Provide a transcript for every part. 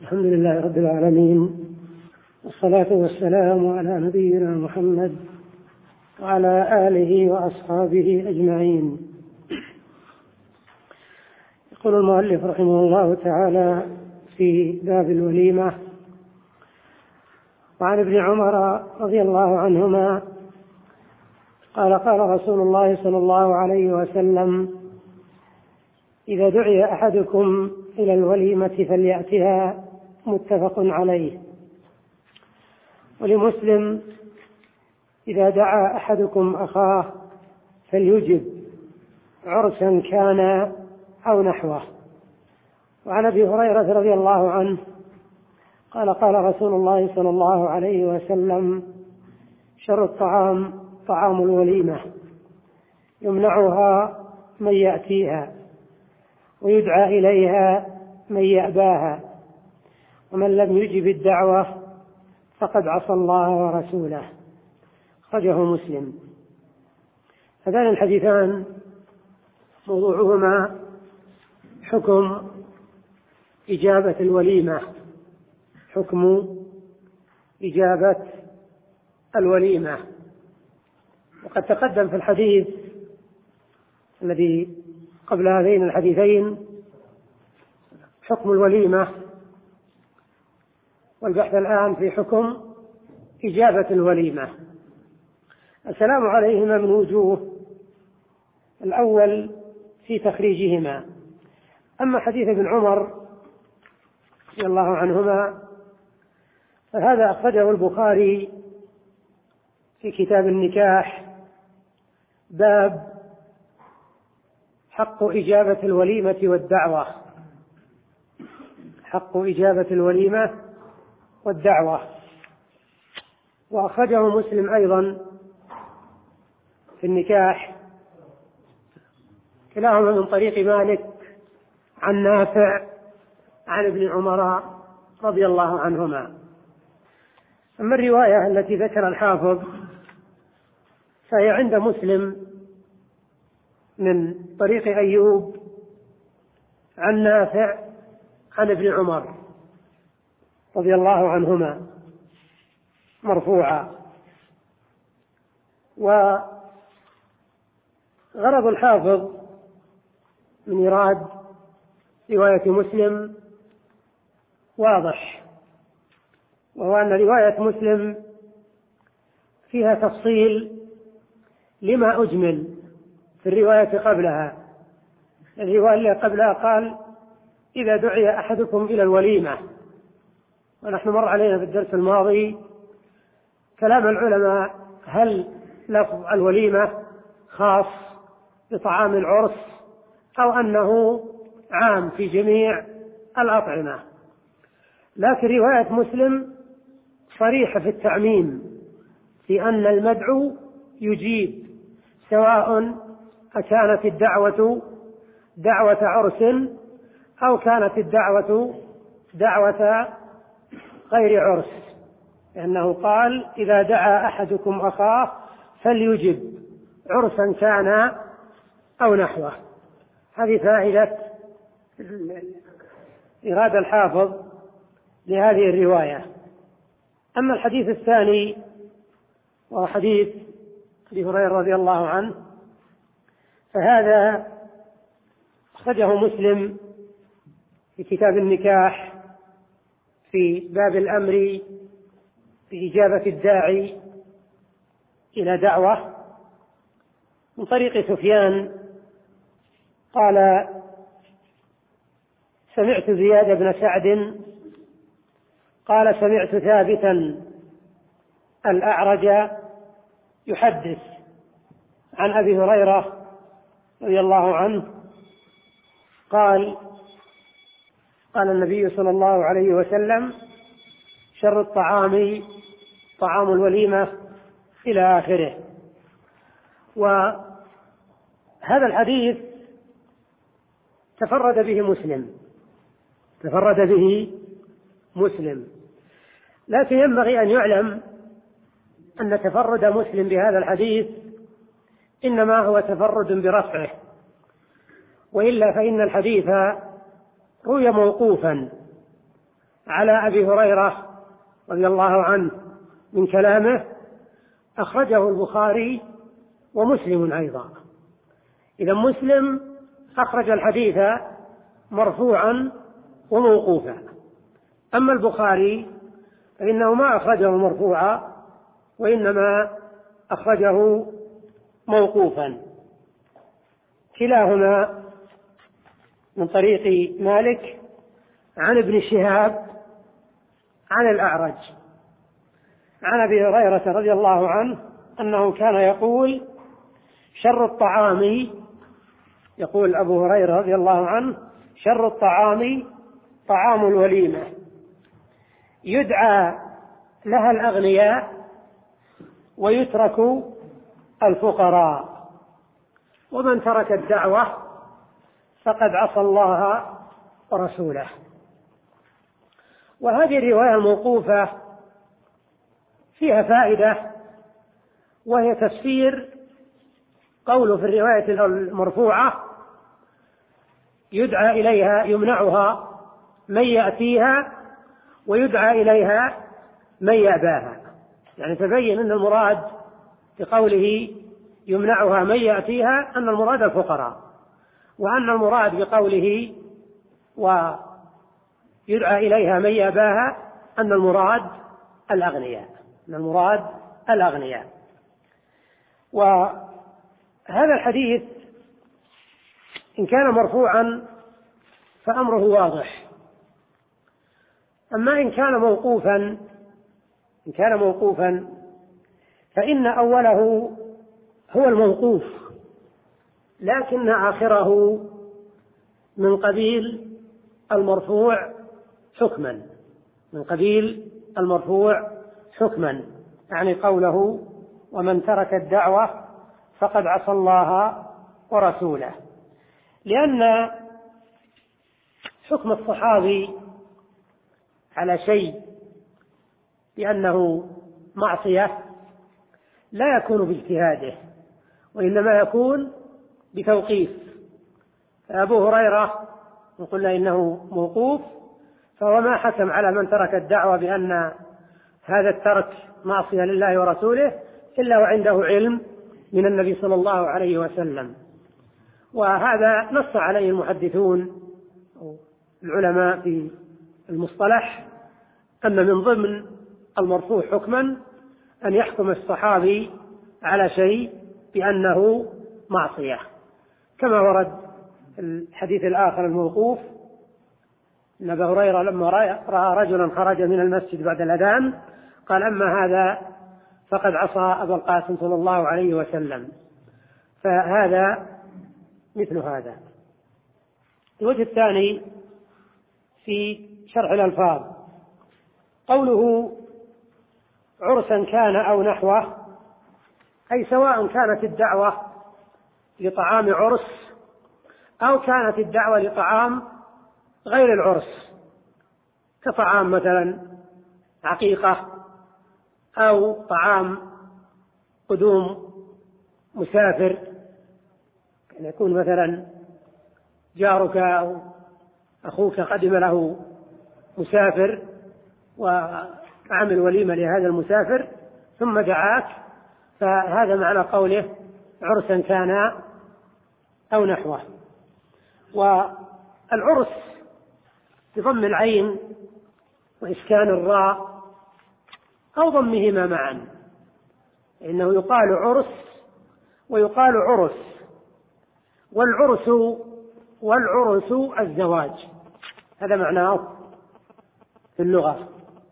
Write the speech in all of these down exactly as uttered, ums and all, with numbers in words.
الحمد لله رب العالمين، والصلاة والسلام على نبينا محمد وعلى آله وأصحابه أجمعين. يقول المؤلف رحمه الله تعالى في باب الوليمة: وعن ابن عمر رضي الله عنهما قال: قال رسول الله صلى الله عليه وسلم: إذا دعي أحدكم إلى الوليمة فليأتها. متفق عليه. ولمسلم: إذا دعا أحدكم أخاه فليجب، عرسا كان أو نحوه. وعن أبي هريرة رضي الله عنه قال: قال رسول الله صلى الله عليه وسلم: شر الطعام طعام الوليمة، يمنعها من يأتيها، ويدعى إليها من يأباها، ومن لم يجب الدعوة فقد عصى الله ورسوله. أخرجه مسلم. هذان الحديثان موضوعهما حكم إجابة الوليمة، حكم إجابة الوليمة. وقد تقدم في الحديث الذي قبل هذين الحديثين حكم الوليمة، والبحث الآن في حكم إجابة الوليمة. السلام عليهما من وجوه: الأول في تخريجهما. أما حديث ابن عمر رضي الله عنهما فهذا أخرجه البخاري في كتاب النكاح، باب حق إجابة الوليمة والدعوة، حق إجابة الوليمة والدعوة. وأخرجه مسلم أيضا في النكاح، كلاهما من طريق مالك عن نافع عن ابن عمر رضي الله عنهما. أما الرواية التي ذكر الحافظ فهي عند مسلم من طريق أيوب عن نافع عن ابن عمر رضي الله عنهما مرفوعا. وغرض الحافظ من إيراد رواية مسلم واضح، وهو أن رواية مسلم فيها تفصيل لما أجمل في الرواية قبلها. الرواية اللي قبلها قال: إذا دعي أحدكم إلى الوليمة. ونحن مر علينا في الدرس الماضي كلام العلماء هل لفظ الوليمة خاص بطعام العرس أو أنه عام في جميع الأطعمة. لكن رواية مسلم صريحة في التعميم في أن المدعو يجيب، سواء أكانت الدعوة دعوة عرس أو كانت الدعوة دعوة غير عرس، لأنه قال: إذا دعا أحدكم أخاه فليجب، عرسا كان أو نحوه. هذه فائدة إرادة الحافظ لهذه الرواية. أما الحديث الثاني وهو حديث أبي هريرة رضي الله عنه فهذا أخرجه مسلم في كتاب النكاح في باب الأمر بإجابة الداعي إلى دعوة، من طريق سفيان قال: سمعت زياد بن سعد قال: سمعت ثابتا الأعرج يحدث عن أبي هريرة رضي الله عنه قال: قال النبي صلى الله عليه وسلم: شر الطعام طعام الوليمة، إلى آخره. وهذا الحديث تفرد به مسلم تفرد به مسلم لكن ينبغي أن يعلم أن تفرد مسلم بهذا الحديث إنما هو تفرد برفعه، وإلا فإن الحديث روي موقوفا على أبي هريرة رضي الله عنه من كلامه أخرجه البخاري ومسلم أيضا. إذا مسلم أخرج الحديث مرفوعا وموقوفا، أما البخاري فإنه ما أخرجه مرفوعا وإنما أخرجه موقوفا، كلاهما من طريق مالك عن ابن شهاب عن الأعرج عن أبي هريرة رضي الله عنه أنه كان يقول شر الطعام، يقول أبو هريرة رضي الله عنه شر الطعام طعام الوليمة يدعى لها الأغنياء ويترك الفقراء، ومن ترك الدعوة فقد عصى الله ورسوله. وهذه الرواية الموقوفة فيها فائدة، وهي تفسير قوله في الرواية المرفوعة يدعى إليها يمنعها من يأتيها ويدعى إليها من يأباها، يعني تبين أن المراد بقوله يمنعها من يأتيها أن المراد الفقراء، وأن المراد بقوله ويدعى إليها من يأباها أن المراد الأغنياء، أن المراد الأغنياء. وهذا الحديث إن كان مرفوعا فأمره واضح، أما إن كان موقوفا إن كان موقوفا فإن أوله هو الموقوف، لكن آخره من قبيل المرفوع حكما من قبيل المرفوع حكما يعني قوله ومن ترك الدعوة فقد عصى الله ورسوله، لأن حكم الصحابي على شيء بأنه معصية لا يكون باجتهاده، وإنما يكون بتوقيف. أبو هريرة قلنا إنه موقوف، فهو ما حكم على من ترك الدعوة بأن هذا الترك معصية لله ورسوله إلا وعنده علم من النبي صلى الله عليه وسلم. وهذا نص عليه المحدثون العلماء في المصطلح أن من ضمن المرفوع حكما أن يحكم الصحابي على شيء بأنه معصية، كما ورد الحديث الآخر الموقوف أن أبا هريرة لما رأى رجلا خرج من المسجد بعد الأذان قال أما هذا فقد عصى أبا القاسم صلى الله عليه وسلم، فهذا مثل هذا. الوجه الثاني في شرح الألفاظ قوله عرسا كان أو نحوه، أي سواء كانت الدعوة لطعام عرس أو كانت الدعوة لطعام غير العرس، كطعام مثلا عقيقة أو طعام قدوم مسافر، كان يكون مثلا جارك أو أخوك قدم له مسافر وعمل وليمة لهذا المسافر ثم دعاك، فهذا معنى قوله عرسا كان أو نحوه. والعرس بضم العين وإسكان الراء أو ضمهما معا، إنه يقال عرس ويقال عرس، والعرس والعرس الزواج، هذا معناه في اللغة.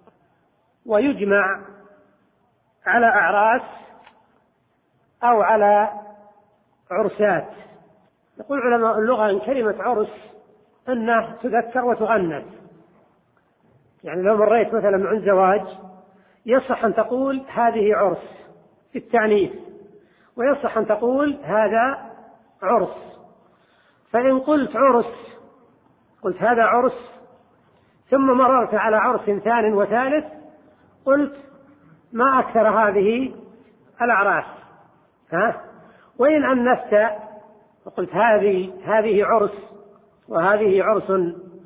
ويجمع على أعراس أو على عرسات. يقول علماء اللغة إن كلمة عرس أنه تذكر وتؤنث، يعني لو مريت مثلا عند زواج يصح أن تقول هذه عرس في التعنيف، ويصح أن تقول هذا عرس. فإن قلت عرس قلت هذا عرس ثم مررت على عرس ثاني وثالث قلت ما أكثر هذه الأعراس، ها؟ وإن أنست وقلت هذه هذه عرس وهذه عرس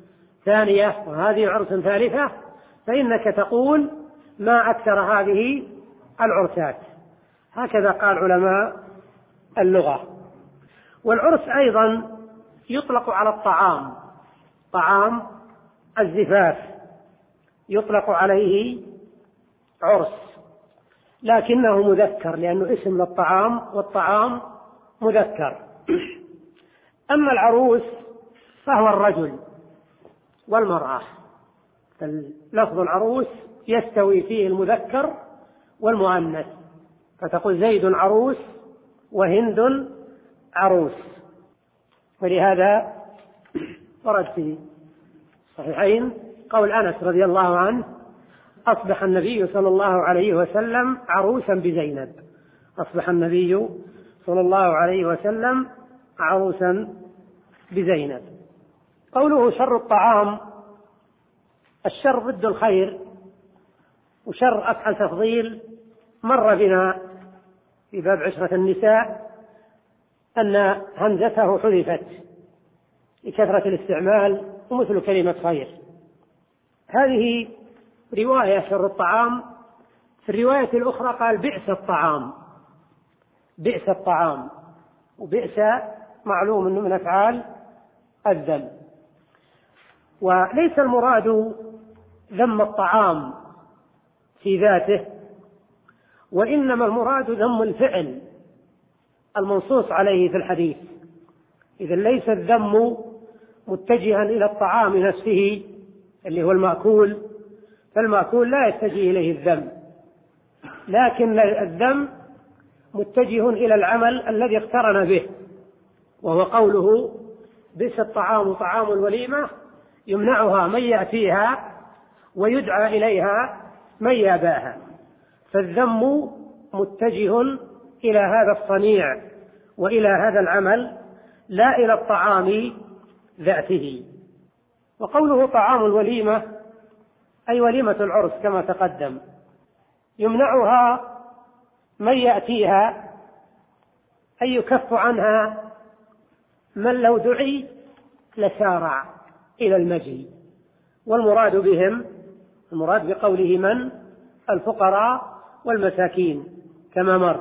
ثانية وهذه عرس ثالثة، فإنك تقول ما أكثر هذه العرسات. هكذا قال علماء اللغة. والعرس أيضا يطلق على الطعام، طعام الزفاف يطلق عليه عرس، لكنه مذكر لأنه اسم للطعام، والطعام مذكر. أما العروس فهو الرجل والمرأة، لفظ العروس يستوي فيه المذكر والمؤنث، فتقول زيد عروس وهند عروس. ولهذا ورد في الصحيحين قول أنس رضي الله عنه: أصبح النبي صلى الله عليه وسلم عروسا بزينب. أصبح النبي صلى الله عليه وسلم عروسا بزينب. قوله شر الطعام، الشر ضد الخير، وشر أفعل تفضيل مر بنا في باب عشرة النساء أن همزته حذفت لكثرة الاستعمال، ومثل كلمة خير. هذه رواية شر الطعام. في الرواية الأخرى قال بئس الطعام، بئس الطعام، وبئس معلوم أنه من أفعال الذم. وليس المراد ذم الطعام في ذاته، وإنما المراد ذم الفعل المنصوص عليه في الحديث. إذا ليس الذم متجها إلى الطعام نفسه اللي هو المأكول، فالمأكول لا يتجه إليه الذم، لكن الذم متجه إلى العمل الذي اقترن به، وهو قوله بئس الطعام طعام الوليمة يمنعها من يأتيها ويدعى إليها من ياباها. فالذم متجه إلى هذا الصنيع وإلى هذا العمل، لا إلى الطعام ذاته. وقوله طعام الوليمة أي وليمة العرس كما تقدم، يمنعها من يأتيها أي يكف عنها من لو دعي لسارع إلى المجيء. والمراد بهم، المراد بقوله من، الفقراء والمساكين كما مر.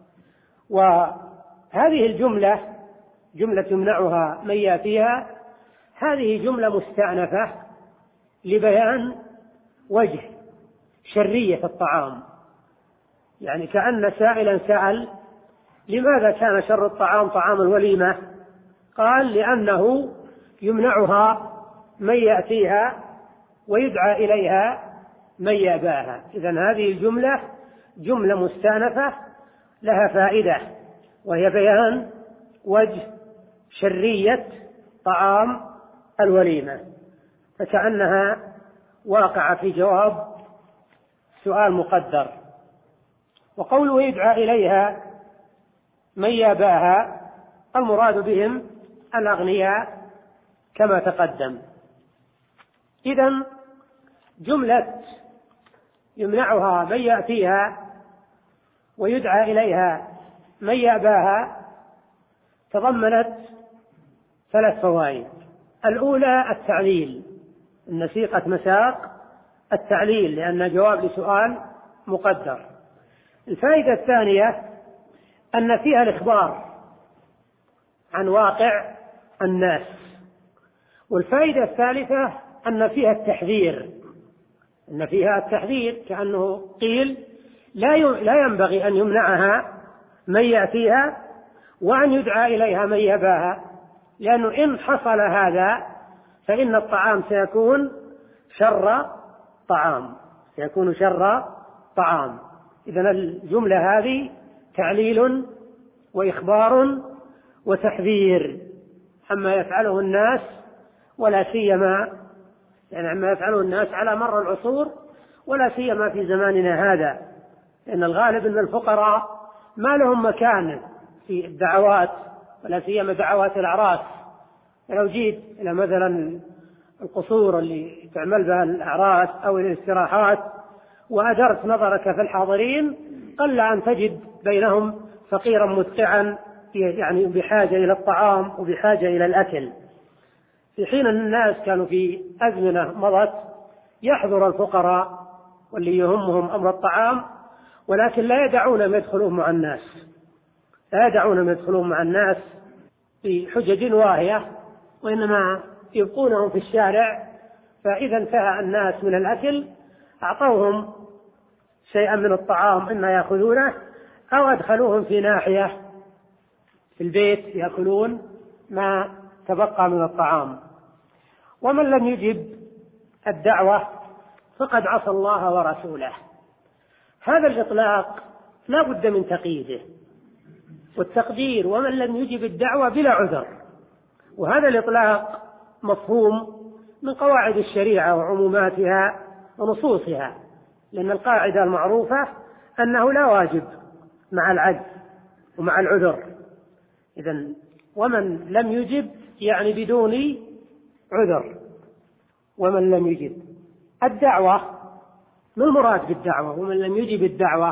وهذه الجملة جملة يمنعها من يأتيها، هذه جملة مستأنفة لبيان وجه شرية الطعام. يعني كأن سائلا سأل: لماذا كان شر الطعام طعام الوليمة؟ قال: لأنه يمنعها من يأتيها ويدعى إليها من ياباها. إذن هذه الجملة جملة مستأنفة لها فائدة، وهي بيان وجه شرية طعام الوليمة، فكأنها واقع في جواب سؤال مقدر. وقوله يدعى إليها من ياباها، المراد بهم الأغنياء كما تقدم. إذن جملة يمنعها من يأتيها ويدعى إليها من ياباها تضمنت ثلاث فوائد. الأولى التعليل، إن سيقة مساق التعليل لأن جواب لسؤال مقدر. الفائدة الثانية أن فيها الإخبار عن واقع الناس. والفائدة الثالثة أن فيها التحذير، أن فيها التحذير كأنه قيل لا ينبغي أن يمنعها من يأتيها وأن يدعى إليها من يباها، لأنه إن حصل هذا فإن الطعام سيكون شر طعام، سيكون شر طعام. إذن الجملة هذه تعليل وإخبار وتحذير عما يفعله الناس، ولا سيما يعني عما يفعله الناس على مر العصور، ولا سيما في زماننا هذا، لأن الغالب أن الفقراء ما لهم مكان في الدعوات، ولا سيما دعوات الأعراس. لو جيت إلى مثلا القصور اللي تعمل بها الأعراس أو الاستراحات وأدرت نظرك في الحاضرين، قل أن تجد بينهم فقيرا مدقعا يعني بحاجة إلى الطعام وبحاجة إلى الأكل. في حين أن الناس كانوا في أزمنة مضت يحضر الفقراء واللي يهمهم أمر الطعام، ولكن لا يدعونهم يدخلون مع الناس، لا يدعونهم يدخلون مع الناس بحجج واهية، وإنما يبقونهم في الشارع، فإذا انتهى الناس من الأكل أعطوهم شيئا من الطعام إما يأخذونه أو أدخلوهم في ناحية في البيت يأكلون ما تبقى من الطعام. ومن لم يجب الدعوة فقد عصى الله ورسوله. هذا الإطلاق لا بد من تقييده والتقدير، ومن لم يجب الدعوة بلا عذر، وهذا الإطلاق مفهوم من قواعد الشريعة وعموماتها ونصوصها، لأن القاعدة المعروفة أنه لا واجب مع العجز ومع العذر. إذن ومن لم يجب يعني بدون عذر. ومن لم يجب الدعوة، ما المراد بالدعوة؟ ومن لم يجب الدعوة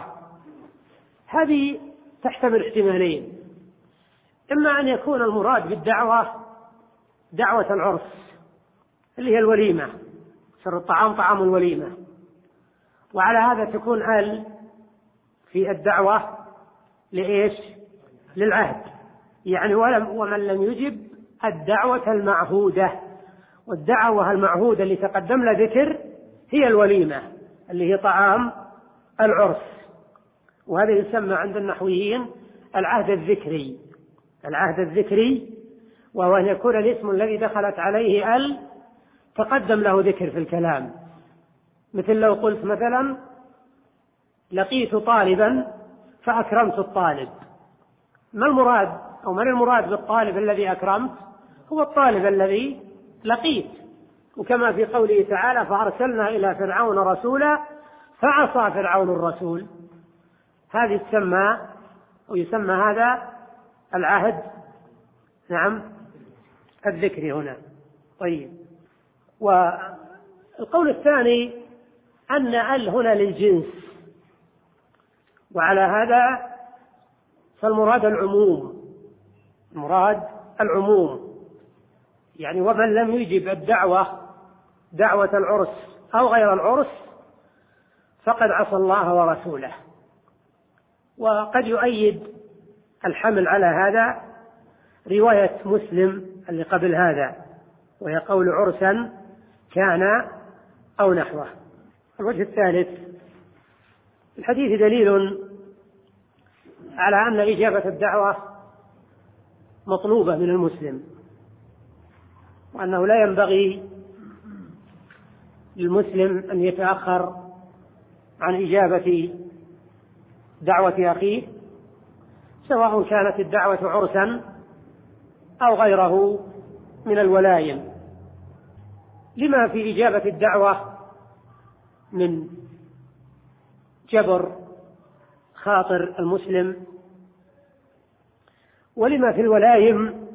هذه تحتمل احتمالين، إما أن يكون المراد بالدعوة دعوة العرس اللي هي الوليمة، سر الطعام طعام الوليمة، وعلى هذا تكون ال في الدعوة لإيش؟ للعهد، يعني ولم ومن لم يجب الدعوة المعهودة، والدعوة المعهودة اللي تقدم لها ذكر هي الوليمة اللي هي طعام العرس، وهذا يسمى عند النحويين العهد الذكري. العهد الذكري وهو أن يكون الاسم الذي دخلت عليه ال تقدم له ذكر في الكلام، مثل لو قلت مثلا لقيت طالبا فأكرمت الطالب، ما المراد أو من المراد بالطالب الذي أكرمت؟ هو الطالب الذي لقيت. وكما في قوله تعالى فأرسلنا إلى فرعون رسولا فعصى فرعون الرسول، هذه تسمى ويسمى هذا العهد نعم الذكري هنا. طيب، والقول الثاني أن ال هنا للجنس، وعلى هذا فالمراد العموم، المراد العموم، يعني ومن لم يجب الدعوة دعوة العرس أو غير العرس فقد عصى الله ورسوله. وقد يؤيد الحمل على هذا رواية مسلم اللي قبل هذا، وهي قول عرسا كان أو نحوه. الوجه الثالث، الحديث دليل على أن إجابة الدعوة مطلوبة من المسلم، وأنه لا ينبغي للمسلم أن يتأخر عن إجابة دعوة أخيه، سواء كانت الدعوة عرسا أو غيره من الولايم، لما في إجابة الدعوة من جبر خاطر المسلم، ولما في الولايم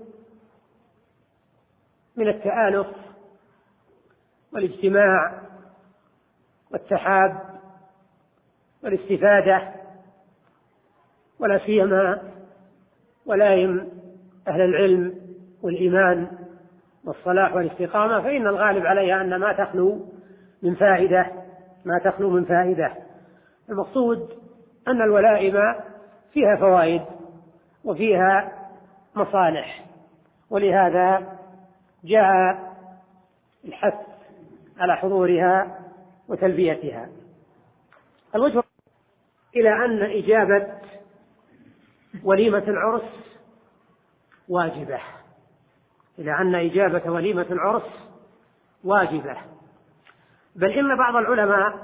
من التآلف والاجتماع والتحاب والاستفادة، ولا سيما ولايم أهل العلم والإيمان والصلاح والاستقامة، فإن الغالب عليها أن ما تخلو من فائدة ما تخلو من فائدة. المقصود أن الولائم فيها فوائد وفيها مصالح، ولهذا جاء الحث على حضورها وتلبيتها. الوجه إلى أن إجابة وليمة العرس واجبة، إلى أن إجابة وليمة العرس واجبة، بل إن بعض العلماء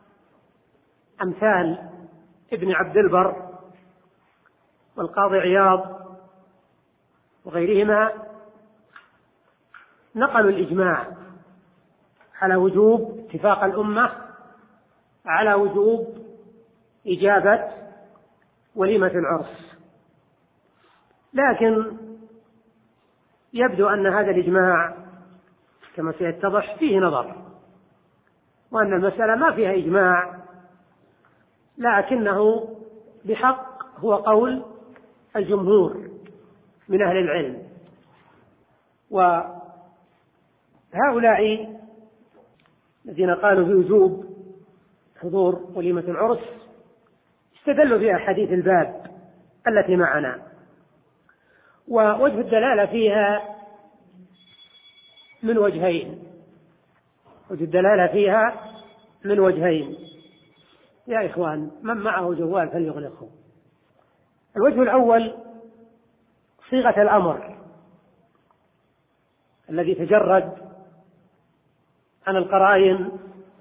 أمثال ابن عبد البر والقاضي عياض وغيرهما نقلوا الإجماع على وجوب اتفاق الأمة على وجوب إجابة وليمة العرس، لكن يبدو أن هذا الإجماع كما سيتضح فيه نظر، وأن المسألة ما فيها إجماع، لكنه بحق هو قول الجمهور من أهل العلم. هؤلاء الذين قالوا بوجوب حضور وليمة العرس استدلوا بأحاديث الباب التي معنا، ووجه الدلالة فيها من وجهين وجه الدلالة فيها من وجهين يا إخوان، من معه جوال فليغلقه. الوجه الأول صيغة الأمر الذي تجرد عن القرائن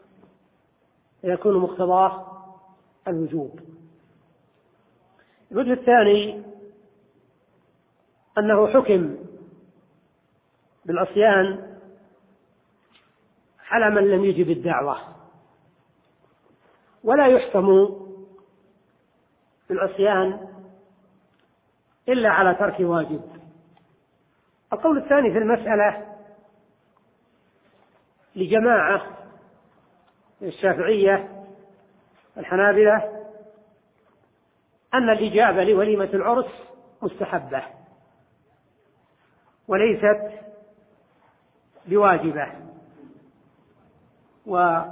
يكون مقتضاه الوجوب. الوجه الثاني أنه حكم بالعصيان على من لم يجب الدعوة، ولا يحكم بالعصيان إلا على ترك واجب. القول الثاني في المسألة لجماعة الشافعية الحنابلة أن الإجابة لوليمة العرس مستحبة وليست بواجبة. وقد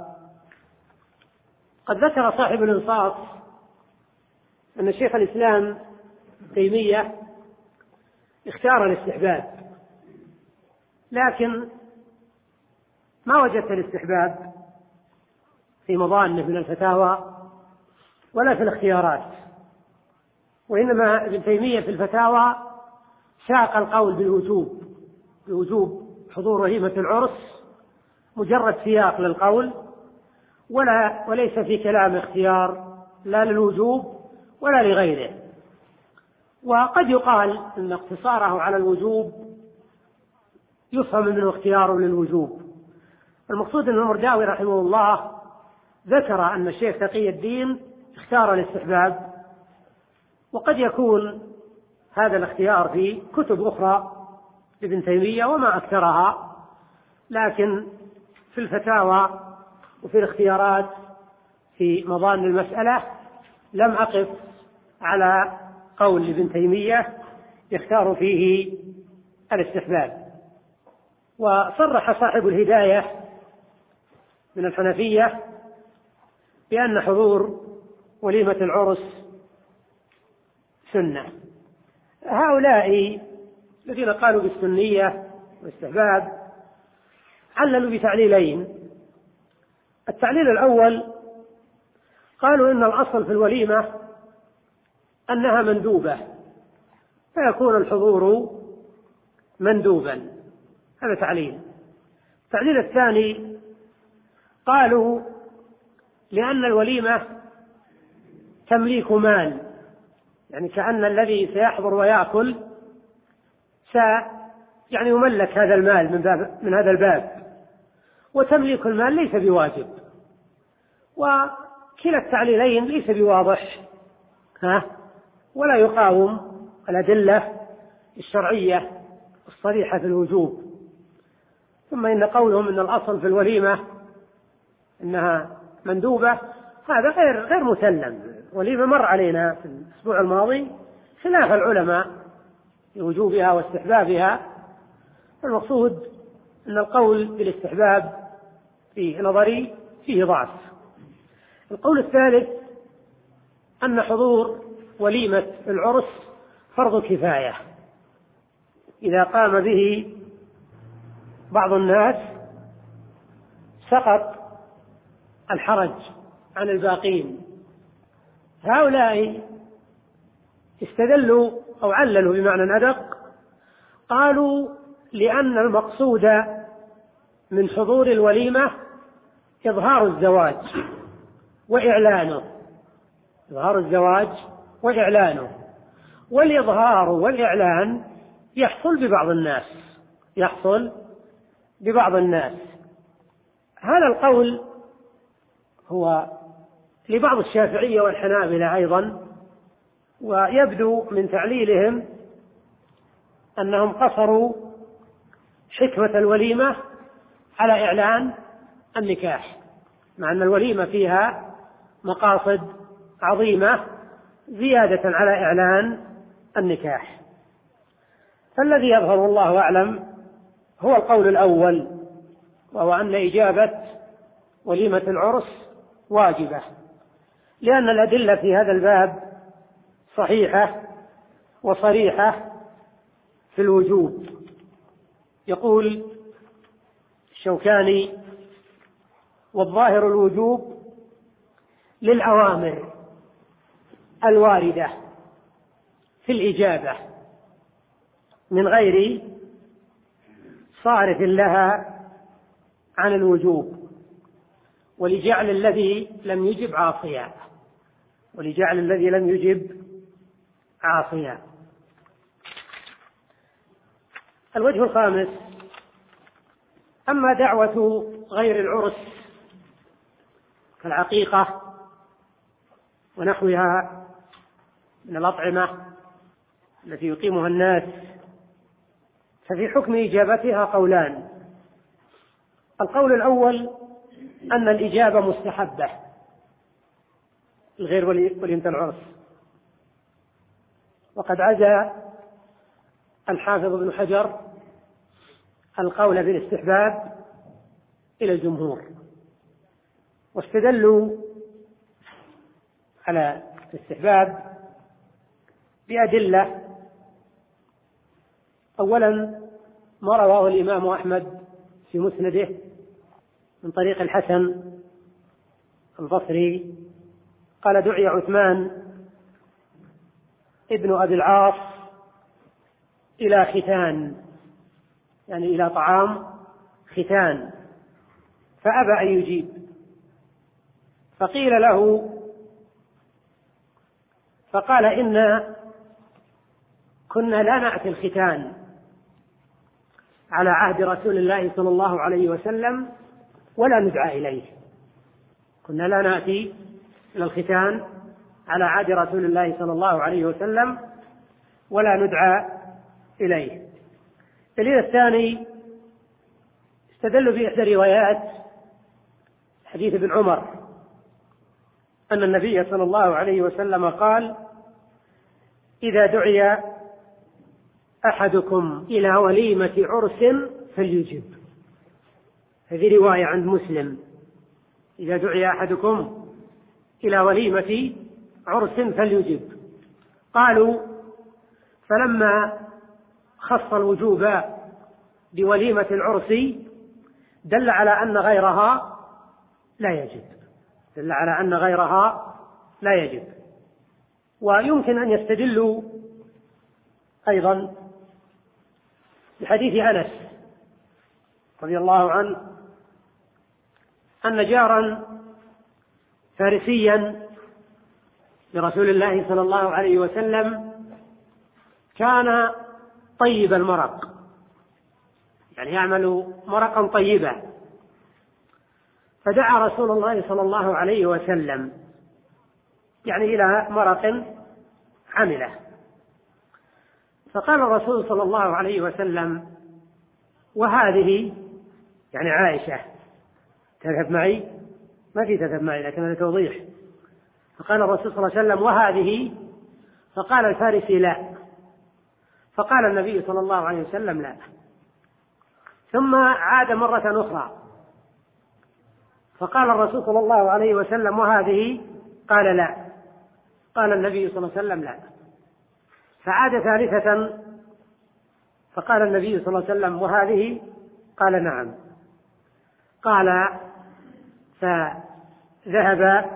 ذكر صاحب الإنصاف أن شيخ الإسلام تيمية اختار الاستحباب، لكن ما وجدت الاستحباب في مظانه من الفتاوى ولا في الاختيارات، وإنما ابن تيمية في الفتاوى ساق القول بالوجوب بوجوب حضور وليمة العرس مجرد سياق للقول، ولا وليس في كلام اختيار لا للوجوب ولا لغيره. وقد يقال أن اقتصاره على الوجوب يفهم منه اختياره للوجوب. المقصود أن المرداوي رحمه الله ذكر أن الشيخ تقي الدين اختار الاستحباب، وقد يكون هذا الاختيار في كتب أخرى لابن تيمية وما أكثرها، لكن في الفتاوى وفي الاختيارات في مظان المسألة لم أقف على قول ابن تيمية يختار فيه الاستحباب. وصرح صاحب الهداية من الحنفية بأن حضور وليمة العرس سنة. هؤلاء الذين قالوا بالسنية والاستحباب عللوا بتعليلين. التعليل الأول قالوا إن الأصل في الوليمة أنها مندوبة فيكون الحضور مندوبا، هذا تعليل. التعليل الثاني قالوا لأن الوليمة تمليك مال، يعني كأن الذي سيحضر ويأكل س يعني يملك هذا المال من, باب من هذا الباب، وتمليك المال ليس بواجب. وكلا التعليلين ليس بواضح ها ولا يقاوم الأدلة الشرعية الصريحة في الوجوب. ثم إن قولهم إن الأصل في الوليمة إنها مندوبة هذا غير غير مسلم. وليمة مر علينا في الأسبوع الماضي خلاف العلماء في وجوبها واستحبابها. المقصود أن القول بالاستحباب في نظري فيه ضعف. القول الثالث أن حضور وليمة العرس فرض كفاية، إذا قام به بعض الناس سقط الحرج عن الباقين. هؤلاء استدلوا أو عللوا بمعنى أدق، قالوا لأن المقصود من حضور الوليمة إظهار الزواج وإعلانه إظهار الزواج وإعلانه والإظهار والإعلان يحصل ببعض الناس يحصل ببعض الناس هذا القول هو لبعض الشافعية والحنابلة أيضا، ويبدو من تعليلهم أنهم قصروا حكمة الوليمة على إعلان النكاح، مع أن الوليمة فيها مقاصد عظيمة زيادة على إعلان النكاح. فالذي يظهر والله أعلم هو القول الأول، وهو أن إجابة وليمة العرس واجبة، لأن الأدلة في هذا الباب صحيحة وصريحة في الوجوب. يقول الشوكاني: والظاهر الوجوب للأوامر الواردة في الإجابة من غير صارف لها عن الوجوب، ولجعل الذي لم يجب عاصيا ولجعل الذي لم يجب عاصيا. الوجه الخامس: أما دعوة غير العرس كالعقيقة ونحوها من الأطعمة التي يقيمها الناس، ففي حكم إجابتها قولان. القول الأول أن الإجابة مستحبة الغير وليمة العرس، وقد عزى الحافظ ابن حجر القول بالاستحباب إلى الجمهور، واستدلوا على الاستحباب بأدلة. أولا ما رواه الإمام أحمد في مسنده من طريق الحسن البصري قال: دعي عثمان ابن أبي العاص إلى ختان، يعني إلى طعام ختان، فأبى أن يجيب، فقيل له فقال: إنا كنا لا نأتي الختان على عهد رسول الله صلى الله عليه وسلم ولا ندعى إليه. كنا لا نأتي إلى الختان على عهد رسول الله صلى الله عليه وسلم ولا ندعى إليه. الدليل الثاني استدلوا بإحدى روايات حديث ابن عمر أن النبي صلى الله عليه وسلم قال: إذا دعي أحدكم إلى وليمة عرس فليجب. هذه رواية عند مسلم: إذا دعي أحدكم إلى وليمة عرس فليجب. قالوا: فلما خص الوجوب بوليمة العرس دل على أن غيرها لا يجب دل على أن غيرها لا يجب. ويمكن أن يستدلوا أيضا بحديث أنس رضي الله عنه أن جارا فارسيا لرسول الله صلى الله عليه وسلم كان طيب المرق، يعني يعمل مرقا طيبا، فدعا رسول الله صلى الله عليه وسلم يعني إلى مرق عمله، فقال الرسول صلى الله عليه وسلم: وهذه، يعني عائشة، تذهب معي؟ ما في تذهب معي لكن هذا توضيح. فقال الرسول صلى الله عليه وسلم: وهذه؟ فقال الفارسي: لا. فقال النبي صلى الله عليه وسلم: لا. ثم عاد مرة أخرى فقال الرسول صلى الله عليه وسلم: وهذه؟ قال: لا. قال النبي صلى الله عليه وسلم: لا. فعاد ثالثة فقال النبي صلى الله عليه وسلم: وهذه؟ قال: نعم. قال: فذهب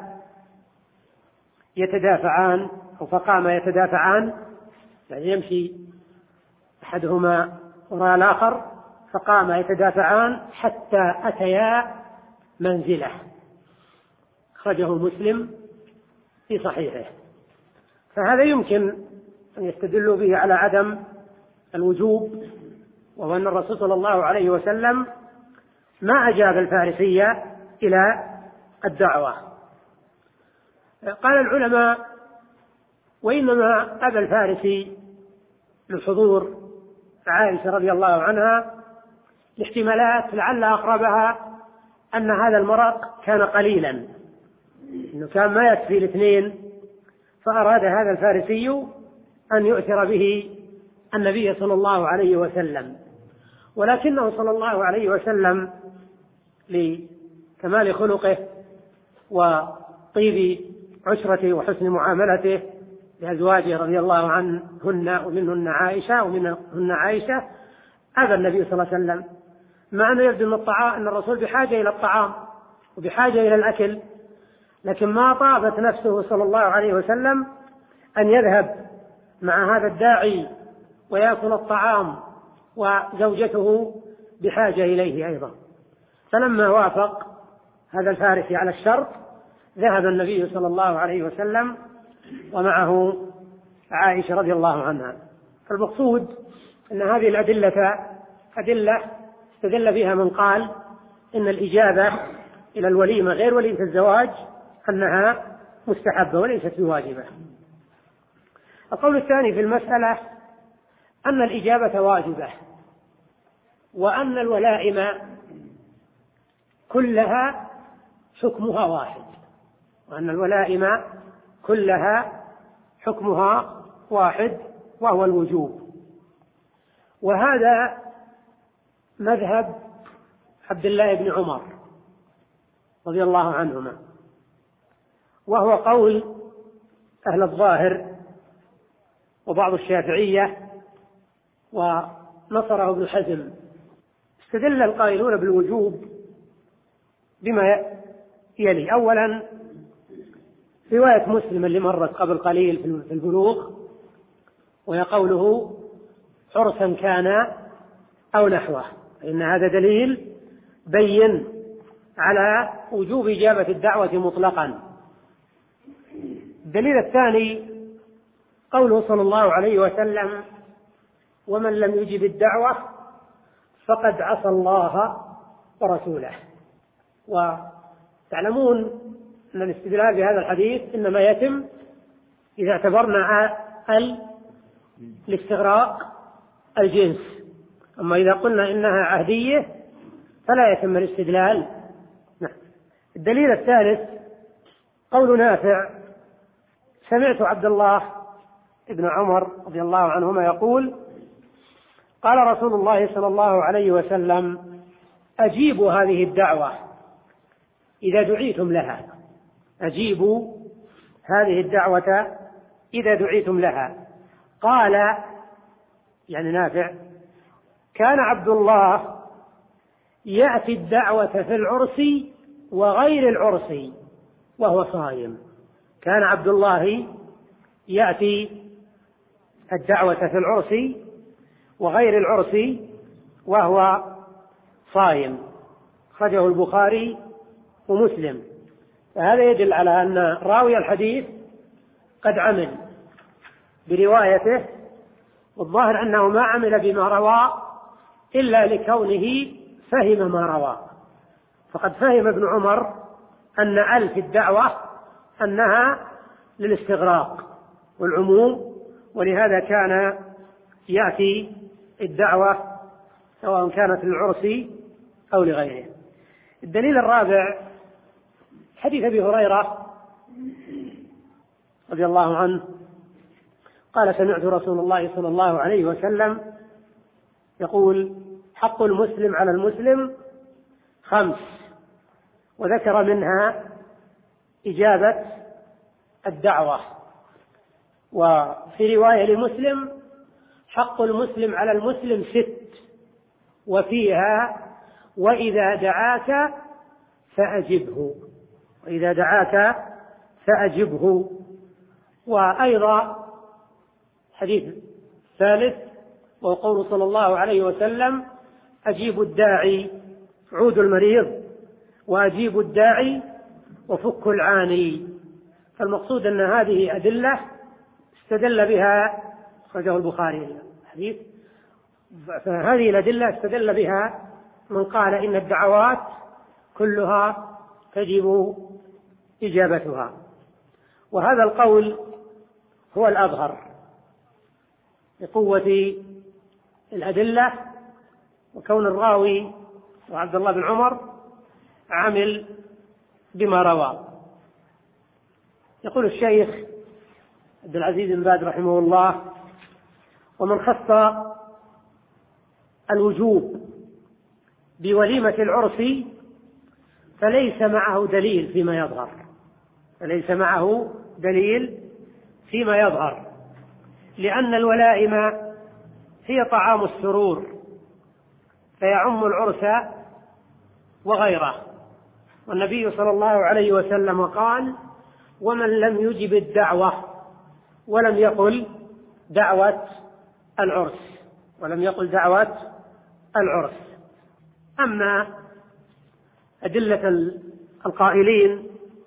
يتدافعان أو فقام يتدافعان، يعني يمشي أحدهما وراء الآخر، فقام يتدافعان حتى أتيا منزله. أخرجه مسلم في صحيحه. فهذا يمكن أن يستدلوا به على عدم الوجوب، وهو أن الرسول صلى الله عليه وسلم ما أجاب الفارسية إلى الدعوة. قال العلماء: وإنما أبى الفارسي لحضور عائشة رضي الله عنها لاحتمالات لعل أقربها أن هذا المرق كان قليلا، إنه كان ما يكفي الاثنين، فأراد هذا الفارسي أن يؤثر به النبي صلى الله عليه وسلم. ولكنه صلى الله عليه وسلم لكمال خلقه وطيب عشرته وحسن معاملته لأزواجه رضي الله عنهن، ومنهن عائشة ومنهن عائشة، أبى النبي صلى الله عليه وسلم، مع أنه يبدو أن الطعام أن الرسول بحاجة إلى الطعام وبحاجة إلى الأكل، لكن ما طابت نفسه صلى الله عليه وسلم أن يذهب مع هذا الداعي ويأكل الطعام وزوجته بحاجة إليه أيضا. فلما وافق هذا الفارسي على الشرط ذهب النبي صلى الله عليه وسلم ومعه عائشة رضي الله عنها. فالمقصود أن هذه الأدلة أدلة استدل بها من قال إن الإجابة إلى الوليمة غير وليمة الزواج أنها مستحبة وليست بواجبة. القول الثاني في المسألة أن الإجابة واجبة، وأن الولائم كلها حكمها واحد، وأن الولائم كلها حكمها واحد وهو الوجوب. وهذا مذهب عبد الله بن عمر رضي الله عنهما، وهو قول أهل الظاهر وبعض الشافعية، ونصره ابن حزم. استدل القائلون بالوجوب بما يلي: أولا رواية مسلم اللي مرت قبل قليل في البلوغ، وهي قوله عرسا كان أو نحوه، إن هذا دليل بين على وجوب إجابة الدعوة مطلقا. الدليل الثاني قوله صلى الله عليه وسلم: ومن لم يجب الدعوة فقد عصى الله ورسوله. وتعلمون أن الاستدلال بهذا الحديث إنما يتم إذا اعتبرنا ال لاستغراق الجنس، أما إذا قلنا إنها عهدية فلا يتم الاستدلال. الدليل الثالث قول نافع: سمعت عبد الله ابن عمر رضي الله عنهما يقول: قال رسول الله صلى الله عليه وسلم: أجيبوا هذه الدعوة إذا دعيتم لها. أجيبوا هذه الدعوة إذا دعيتم لها. قال يعني نافع: كان عبد الله يأتي الدعوة في العرس وغير العرس وهو صائم. كان عبد الله يأتي الدعوة في العرس وغير العرس وهو صائم. أخرجه البخاري ومسلم. فهذا يدل على أن راوي الحديث قد عمل بروايته، والظاهر أنه ما عمل بما روى إلا لكونه فهم ما روى. فقد فهم ابن عمر أن ألف الدعوة أنها للاستغراق والعموم، ولهذا كان يأتي الدعوة سواء كانت للعرس أو لغيره. الدليل الرابع حديث أبي هريرة رضي الله عنه قال: سمعت رسول الله صلى الله عليه وسلم يقول: حق المسلم على المسلم خمس، وذكر منها إجابة الدعوة. وفي رواية لمسلم: حق المسلم على المسلم ست، وفيها: وإذا دعاك فأجبه، وإذا دعاك فأجبه. وأيضا حديث ثالث وقول صلى الله عليه وسلم: أجيب الداعي عود المريض، وأجيب الداعي وفك العاني. فالمقصود أن هذه أدلة استدل بها، أخرجه البخاري الحديث، فهذه الأدلة استدل بها من قال إن الدعوات كلها تجب إجابتها. وهذا القول هو الأظهر لقوة الأدلة، وكون الراوي وعبد الله بن عمر عمل بما روى. يقول الشيخ عبد العزيز بن باز رحمه الله: ومن خص الوجوب بوليمة العرس فليس معه دليل فيما يظهر فليس معه دليل فيما يظهر لأن الولائم هي طعام السرور فيعم العرس وغيره. والنبي صلى الله عليه وسلم قال: ومن لم يجب الدعوة ولم يقل دعوة العرس ولم يقل دعوة العرس. أما أدلة القائلين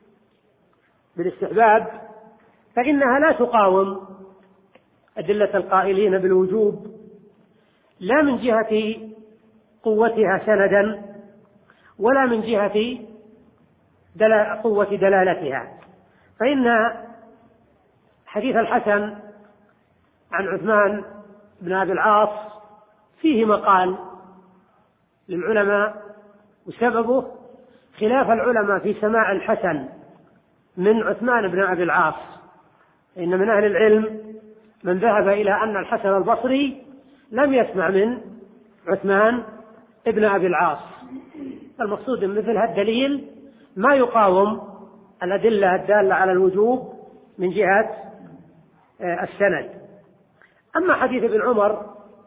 بالاستحباب فإنها لا تقاوم أدلة القائلين بالوجوب، لا من جهة قوتها سندا ولا من جهة قوة دلالتها. فإن حديث الحسن عن عثمان بن أبي العاص فيه مقال للعلماء، وسببه خلاف العلماء في سماع الحسن من عثمان بن أبي العاص. إن من أهل العلم من ذهب إلى أن الحسن البصري لم يسمع من عثمان بن أبي العاص. المقصود من مثل هذا الدليل ما يقاوم الأدلة الدالة على الوجوب من جهة السند. أما حديث ابن عمر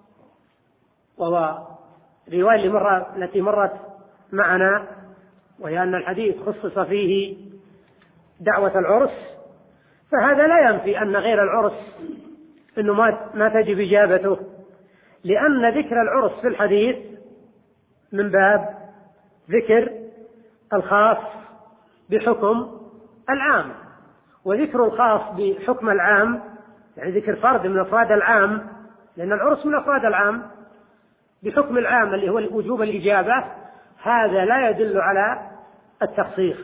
وهو رواية مرة التي مرت معنا، وهي أن الحديث خصص فيه دعوة العرس، فهذا لا ينفي أن غير العرس أنه ما تجب إجابته، لأن ذكر العرس في الحديث من باب ذكر الخاص بحكم العام، وذكر الخاص بحكم العام يعني ذكر فرد من أفراد العام، لأن العرس من أفراد العام بحكم العام اللي هو وجوب الإجابة، هذا لا يدل على التخصيص.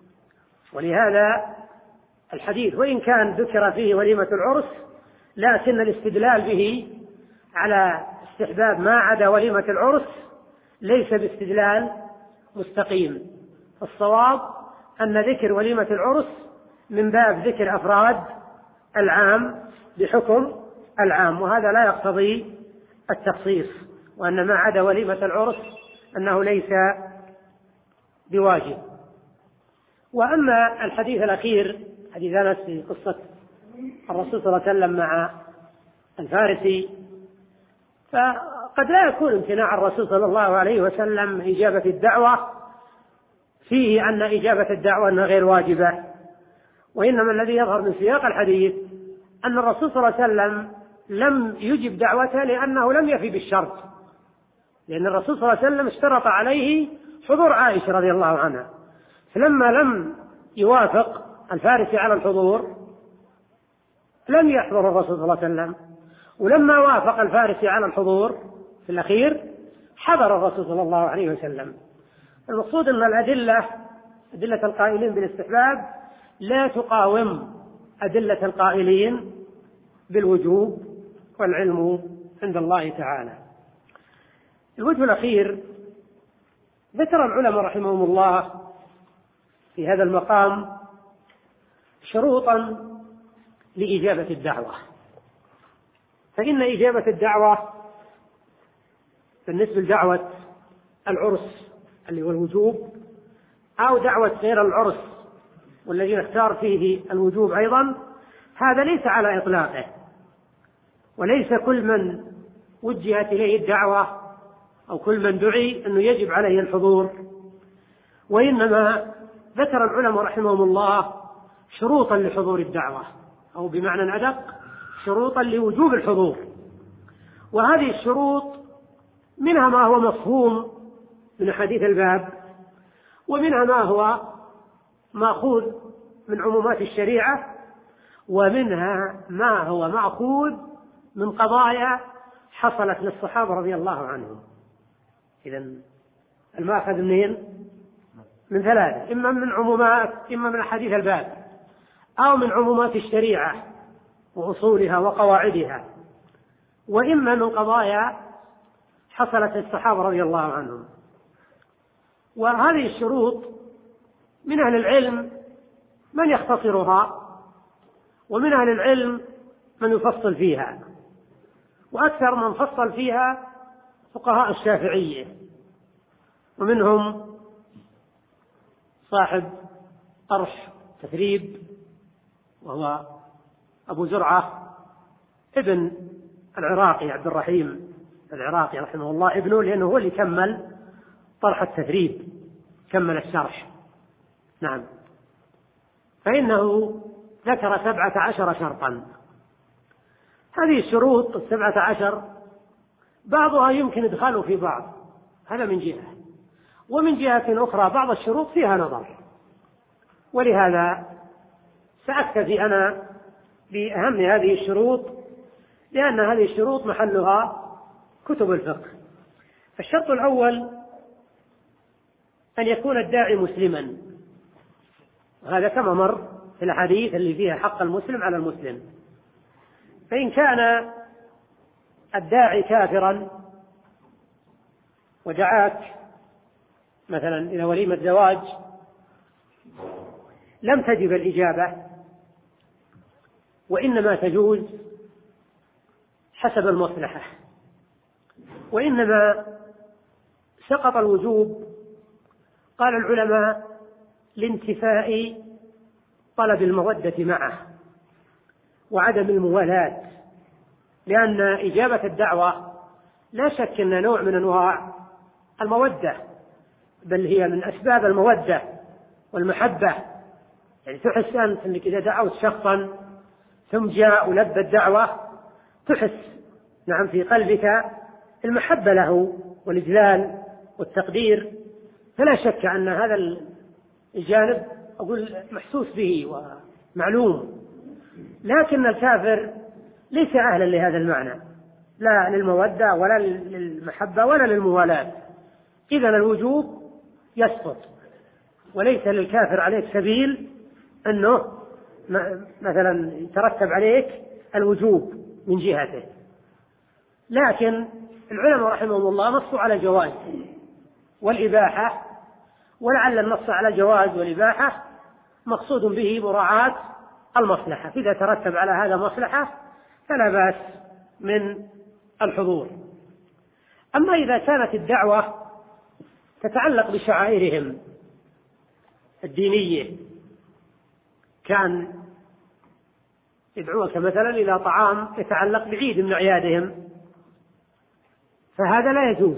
ولهذا الحديث وإن كان ذكر فيه وليمة العرس، لكن الاستدلال به على استحباب ما عدا وليمة العرس ليس باستدلال مستقيم. الصواب أن ذكر وليمة العرس من باب ذكر أفراد العام بحكم العام، وهذا لا يقتضي التخصيص، وأن ما عدا وليمة العرس أنه ليس بواجب. وأما الحديث الأخير حديث أنس في قصة الرسول صلى الله عليه وسلم مع الفارسي، فقد لا يكون امتناع الرسول صلى الله عليه وسلم إجابة الدعوة فيه أن إجابة الدعوة أنها غير واجبة، وإنما الذي يظهر من سياق الحديث أن الرسول صلى الله عليه وسلم لم يجب دعوته لأنه لم يفي بالشرط، لأن الرسول صلى الله عليه وسلم اشترط عليه حضور عائشة رضي الله عنها، فلما لم يوافق الفارسي على الحضور لم يحضر الرسول صلى الله عليه وسلم، ولما وافق الفارسي على الحضور في الأخير حضر الرسول صلى الله عليه وسلم. المقصود أن الأدلة أدلة القائلين بالاستحباب لا تقاوم أدلة القائلين بالوجوب، والعلم عند الله تعالى. الوجه الأخير ذكر العلماء رحمهم الله في هذا المقام شروطا لإجابة الدعوة، فإن إجابة الدعوة بالنسبة لدعوة العرس اللي هو الوجوب أو دعوة غير العرس والذي نختار فيه الوجوب أيضا، هذا ليس على إطلاقه، وليس كل من وجهت إليه الدعوة أو كل من دعي أنه يجب عليه الحضور، وإنما ذكر العلماء رحمهم الله شروطا لحضور الدعوة، أو بمعنى أدق شروطا لوجوب الحضور. وهذه الشروط منها ما هو مفهوم من حديث الباب، ومنها ما هو مأخوذ من عمومات الشريعة، ومنها ما هو مأخوذ من قضايا حصلت للصحابة رضي الله عنهم. إذن المأخذ منين؟ من ثلاثة: إما من عمومات، إما من حديث الباب، أو من عمومات الشريعة وأصولها وقواعدها، وإما من قضايا حصلت للصحابة رضي الله عنهم. وهذه الشروط من أهل العلم من يختصرها، ومن أهل العلم من يفصل فيها، وأكثر من فصل فيها فقهاء الشافعية، ومنهم صاحب طرح تثريب، وهو أبو زرعة ابن العراقي عبد الرحيم العراقي رحمه الله، ابنه، لأنه هو اللي كمل طرح التثريب، كمل الشرح. نعم. فإنه ذكر سبعة عشر شرطا. هذه الشروط السبعة عشر بعضها يمكن إدخاله في بعض، هذا من جهة، ومن جهة أخرى بعض الشروط فيها نظر، ولهذا سأكتفي أنا بأهم هذه الشروط، لأن هذه الشروط محلها كتب الفقه. الشرط الأول أن يكون الداعي مسلما، وهذا كما مر في الحديث اللي فيها حق المسلم على المسلم. فإن كان الداعي كافرا ودعاك مثلا إلى وليمة زواج لم تجب الإجابة، وإنما تجوز حسب المصلحة، وإنما سقط الوجوب قال العلماء لانتفاء طلب المودة معه وعدم الموالاة، لأن إجابة الدعوة لا شك أن نوع من أنواع المودة، بل هي من أسباب المودة والمحبة. يعني تحس أنت أنك إذا دعوت شخصا ثم جاء ولبى الدعوة تحس نعم في قلبك المحبة له والإجلال والتقدير، فلا شك أن هذا الجانب أقول محسوس به ومعلوم. لكن الكافر ليس أهلا لهذا المعنى، لا للمودة ولا للمحبة ولا للموالاة، إذن الوجوب يسقط، وليس للكافر عليك سبيل أنه مثلا يترتب عليك الوجوب من جهته. لكن العلماء رحمهم الله نصوا على جواز والإباحة، ولعل النص على جواز والإباحة مقصود به مراعاة المصلحة، فإذا ترتب على هذا مصلحة فلا بأس من الحضور. أما إذا كانت الدعوة تتعلق بشعائرهم الدينية، كان يدعوك مثلا إلى طعام يتعلق بعيد من أعيادهم، فهذا لا يجوز،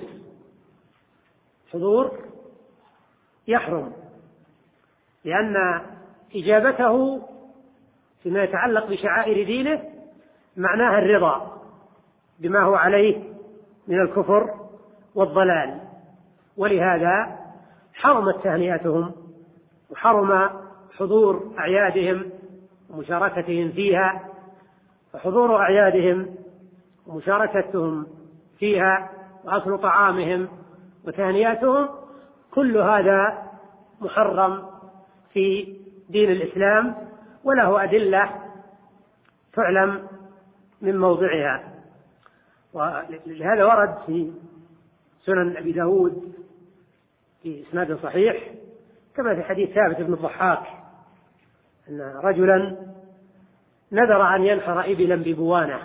حضور يحرم، لأن إجابته فيما يتعلق بشعائر دينه معناها الرضا بما هو عليه من الكفر والضلال، ولهذا حرمت تهنئتهم وحرم حضور أعيادهم ومشاركتهم فيها، فحضور أعيادهم ومشاركتهم فيها وأكل طعامهم وتهنئتهم كل هذا محرم في دين الإسلام، وله أدلة تعلم من موضعها. ولهذا ورد في سنن أبي داود في إسناد صحيح كما في حديث ثابت بن الضحاك أن رجلا نذر أن ينحر إبلا ببوانة،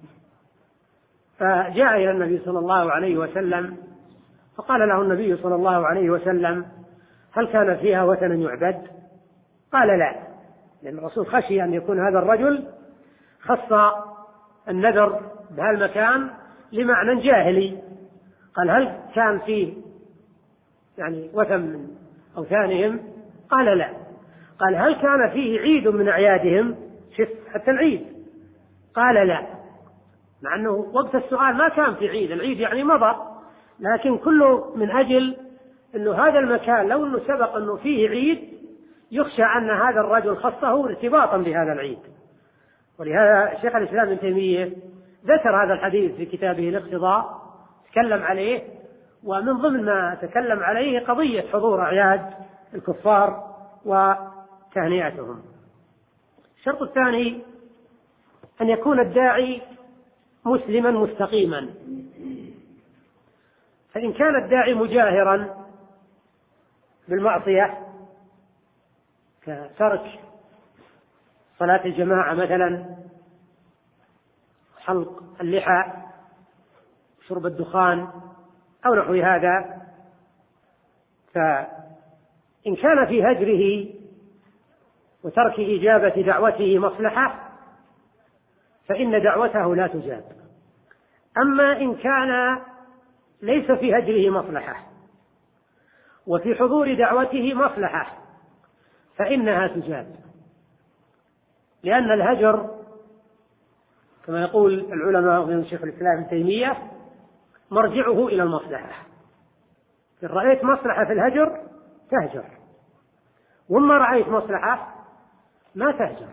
فجاء إلى النبي صلى الله عليه وسلم فقال له النبي صلى الله عليه وسلم: هل كان فيها وثن يعبد؟ قال: لا، لأن الرسول خشي أن يكون هذا الرجل خص النذر بهالمكان لمعنى جاهلي. قال: هل كان فيه يعني وثن من أوثانهم؟ قال: لا. قال: هل كان فيه عيد من أعيادهم؟ شف حتى العيد. قال: لا، مع أنه وقت السؤال ما كان في عيد، العيد يعني مضى، لكن كله من أجل أنه هذا المكان لو أنه سبق أنه فيه عيد يخشى أن هذا الرجل خصه ارتباطا بهذا العيد. ولهذا شيخ الإسلام ابن تيمية ذكر هذا الحديث في كتابه الاقتضاء، تكلم عليه، ومن ضمن ما تكلم عليه قضية حضور أعياد الكفار وتهنئتهم. الشرط الثاني أن يكون الداعي مسلما مستقيما، فإن كان الداعي مجاهرا بالمعصية كترك صلاة الجماعة مثلا، حلق اللحى، شرب الدخان أو نحو هذا، إن كان في هجره وترك إجابة دعوته مصلحة فإن دعوته لا تجاب. أما إن كان ليس في هجره مصلحة وفي حضور دعوته مصلحة فإنها تجاب، لأن الهجر كما يقول العلماء من شيخ الإسلام ابن تيمية مرجعه إلى المصلحة. إن رأيت مصلحة في الهجر تهجر، وما رأيت مصلحة ما تهجر.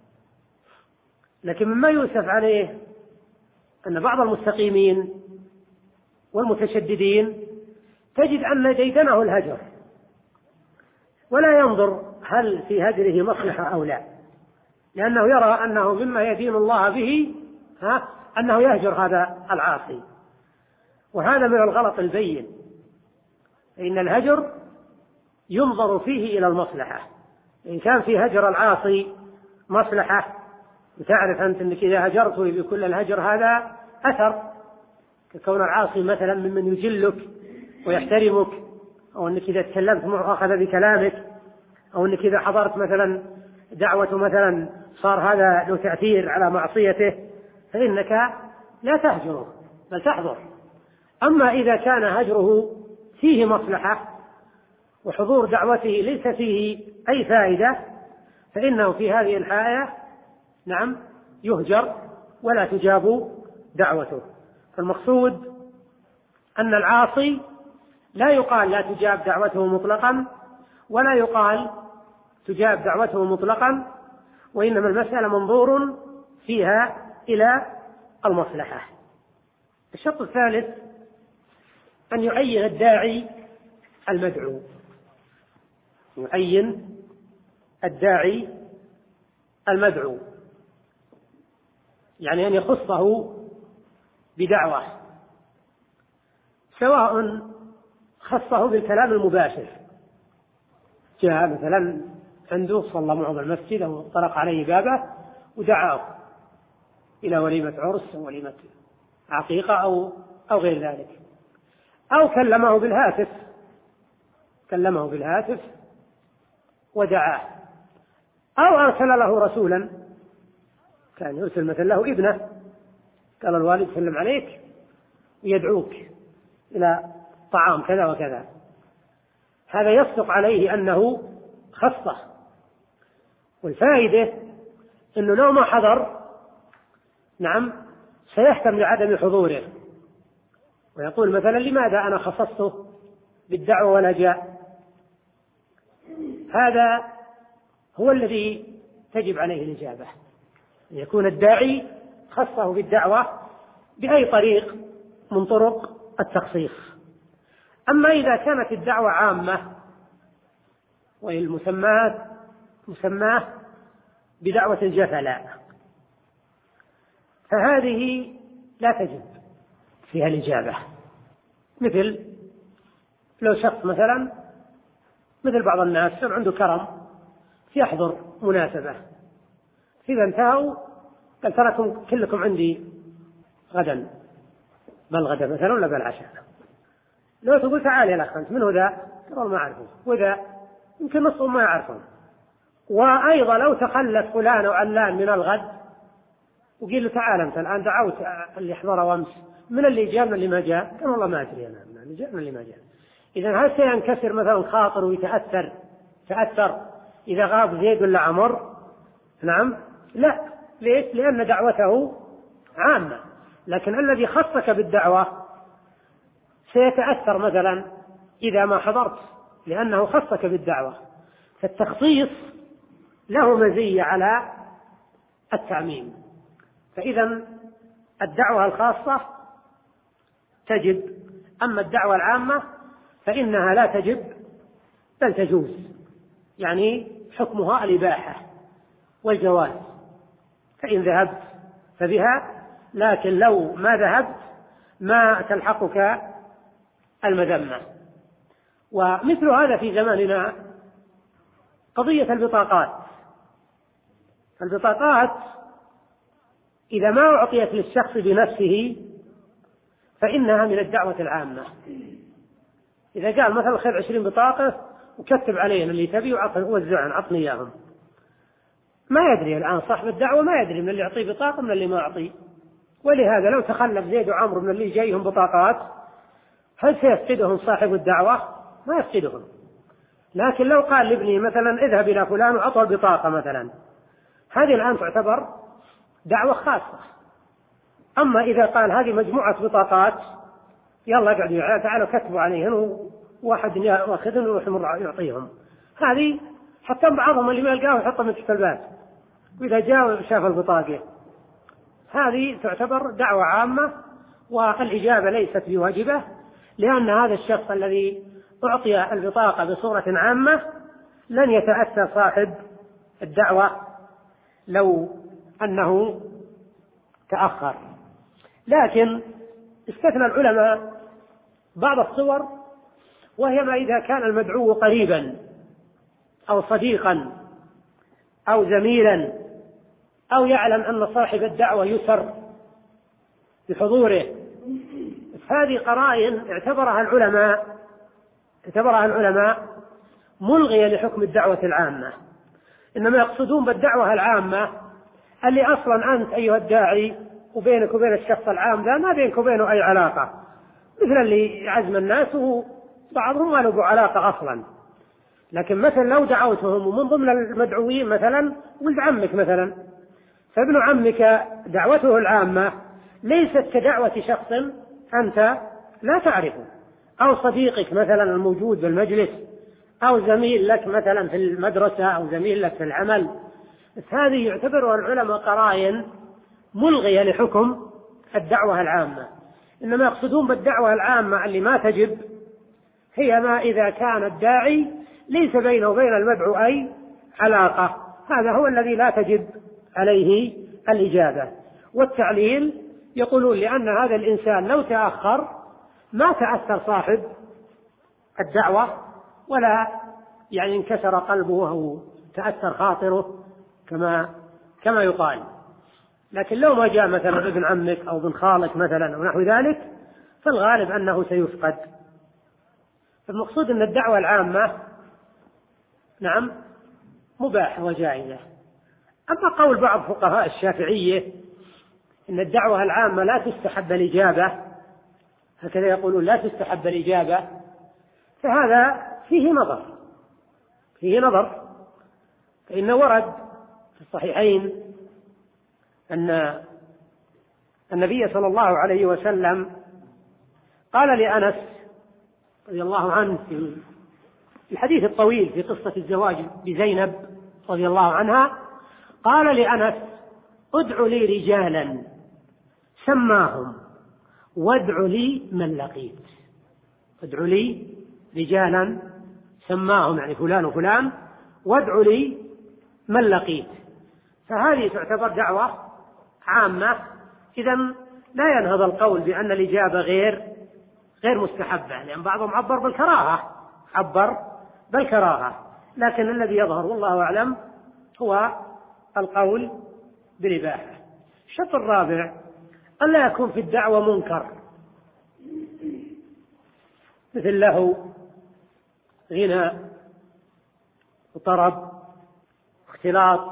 لكن مما يؤسف عليه أن بعض المستقيمين والمتشددين تجد أن ديدنه الهجر ولا ينظر هل في هجره مصلحة أو لا، لأنه يرى أنه مما يدين الله به ها أنه يهجر هذا العاصي، وهذا من الغلط البين. إن الهجر ينظر فيه إلى المصلحة. إن كان في هجر العاصي مصلحة وتعرف أنت أنك إذا هجرته بكل الهجر هذا أثر، ككون العاصي مثلا ممن يجلك ويحترمك، أو أنك إذا تكلمت معه أخذ بكلامك، أو أنك إذا حضرت مثلا دعوة مثلا صار هذا له تأثير على معصيته، فإنك لا تهجره بل تحضر. أما إذا كان هجره فيه مصلحة وحضور دعوته ليس فيه أي فائدة فإنه في هذه الحالة نعم يهجر ولا تجاب دعوته. فالمقصود أن العاصي لا يقال لا تجاب دعوته مطلقا ولا يقال تجاب دعوته مطلقا، وإنما المسألة منظور فيها إلى المصلحة. الشرط الثالث أن يعين الداعي المدعو، يعين الداعي المدعو يعني أن يخصه بدعوة، سواء خصه بالكلام المباشر، جاء مثلا عنده صلى معه المسجد أو طرق عليه بابه ودعاه إلى وليمة عرس أو وليمة عقيقة أو أو غير ذلك، أو كلمه بالهاتف كلمه بالهاتف ودعاه، أو أرسل له رسولا، كان يرسل مثلا له ابنه قال الوالد سلم عليك ويدعوك إلى طعام كذا وكذا، هذا يصدق عليه أنه خصه. والفائدة أنه لو ما حضر نعم سيحكم لعدم حضوره ويقول مثلا لماذا أنا خصصته بالدعوة ولا جاء. هذا هو الذي تجب عليه الإجابة، أن يكون الداعي خصه بالدعوة بأي طريق من طرق التخصيص. أما إذا كانت الدعوة عامة والمسمات مسماه بدعوة الجفلاء فهذه لا تجب فيها الإجابة. مثل لو شخص مثلا مثل بعض الناس عنده كرم يحضر مناسبة، إذا انتهوا قال تراكم كلكم عندي غدا، بل غدا مثلا ولا بل عشاء، لو تقول تعال يا أخ أنت من هو ذا؟ قال ما أعرفه، وذا يمكن نصهم ما يعرفون. وأيضا لو تخلف فلان وعلان من الغد وقيل له تعال أنت الآن دعوت اللي حضر وامس من اللي جاء من اللي ما جاء، قال والله ما أدري أنا من اللي جاء من اللي ما جاء. إذا هل سينكسر مثلا خاطر ويتأثر تأثر إذا غاب زيد ولا عمر؟ نعم لا. ليش؟ لأن دعوته عامة، لكن الذي خصك بالدعوة سيتأثر مثلا إذا ما حضرت لأنه خصك بالدعوة. فالتخصيص له مزية على التعميم. فإذا الدعوة الخاصة تجب، أما الدعوة العامة فإنها لا تجب بل تجوز، يعني حكمها الإباحة والجواز. فإن ذهبت فبها، لكن لو ما ذهبت ما تلحقك المذمة. ومثل هذا في زماننا قضية البطاقات. البطاقات إذا ما أعطيت للشخص بنفسه فإنها من الدعوة العامة. إذا قال مثلا خذ عشرين بطاقة وكتب عليهم اللي تبي ووزعهم، عطني إياهم. ما يدري الآن صاحب الدعوة، ما يدري من اللي يعطيه بطاقة من اللي ما يعطيه. ولهذا لو تخلف زيد وعمرو من اللي جايهم بطاقات هل سيفقدهم صاحب الدعوة؟ ما يفقدهم. لكن لو قال لابنه مثلا اذهب إلى فلان وأعطه البطاقة مثلا، هذه الآن تعتبر دعوة خاصة. أما إذا قال هذه مجموعة بطاقات يلا قعدوا تعالوا كتبوا عليهن وواحد يأخذن ويروح يعطيهم، هذه حتى بعضهم اللي ما يلقاه يحطهم تحت الباب، وإذا جاء شاف البطاقة. هذه تعتبر دعوة عامة، والإجابة ليست بواجبة، لأن هذا الشخص الذي أعطي البطاقة بصورة عامة لن يتأثر صاحب الدعوة لو أنه تأخر. لكن استثنى العلماء بعض الصور، وهي ما إذا كان المدعو قريبا أو صديقا أو زميلا أو يعلم أن صاحب الدعوة يسر بحضوره. هذه قرائن اعتبرها العلماء اعتبرها العلماء ملغية لحكم الدعوة العامة، إنما يقصدون بالدعوة العامة اللي أصلا أنت أيها الداعي وبينك وبين الشخص العام ذا ما بينك وبينه أي علاقة، مثل اللي يعزم الناس وبعضهم ما له علاقة أصلا. لكن مثلا لو دعوتهم ومن ضمن المدعوين مثلا ولد عمك مثلا، فابن عمك دعوته العامة ليست كدعوة شخص أنت لا تعرفه، أو صديقك مثلا الموجود بالمجلس، أو زميل لك مثلا في المدرسة، أو زميل لك في العمل. هذه يعتبرها العلماء قرائن ملغية لحكم الدعوة العامة، إنما يقصدون بالدعوة العامة اللي ما تجب هي ما إذا كان الداعي ليس بينه وبين المدعو أي علاقة، هذا هو الذي لا تجب عليه الإجابة. والتعليل يقولون لأن هذا الإنسان لو تأخر ما تأثر صاحب الدعوة ولا يعني انكسر قلبه أو تأثر خاطره كما كما يقال. لكن لو ما جاء مثلا ابن عمك أو ابن خالك مثلا ونحو ذلك فالغالب أنه سيفقد. المقصود أن الدعوة العامة نعم مباحة وجائزة. أما قول بعض فقهاء الشافعية إن الدعوة العامة لا تستحب الإجابة، هكذا يقولون لا تستحب الإجابة، فهذا فيه نظر فيه نظر فإن ورد في الصحيحين أن النبي صلى الله عليه وسلم قال لأنس رضي الله عنه في الحديث الطويل في قصة الزواج بزينب رضي الله عنها، قال لأنس ادع لي رجالا سماهم وادع لي من لقيت. ادع لي رجالا سماهم يعني فلان وفلان وادع لي من لقيت. فهذه تعتبر دعوة عامة. إذن لا ينهض القول بأن الإجابة غير غير مستحبة، لأن بعضهم عبر بالكراهة عبر بالكراهة لكن الذي يظهر والله أعلم هو القول بالإباحة. الشرط الرابع ألا يكون في الدعوة منكر، مثل له غنى وطرب اختلاط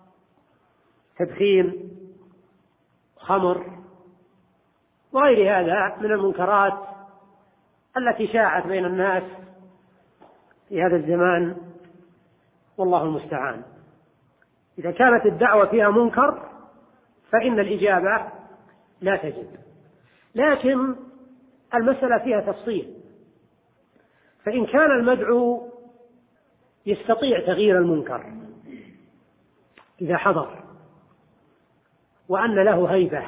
تدخين خمر وغير هذا من المنكرات التي شاعت بين الناس في هذا الزمان والله المستعان. إذا كانت الدعوة فيها منكر فإن الإجابة لا تجب. لكن المسألة فيها تفصيل، فإن كان المدعو يستطيع تغيير المنكر إذا حضر وأن له هيبة،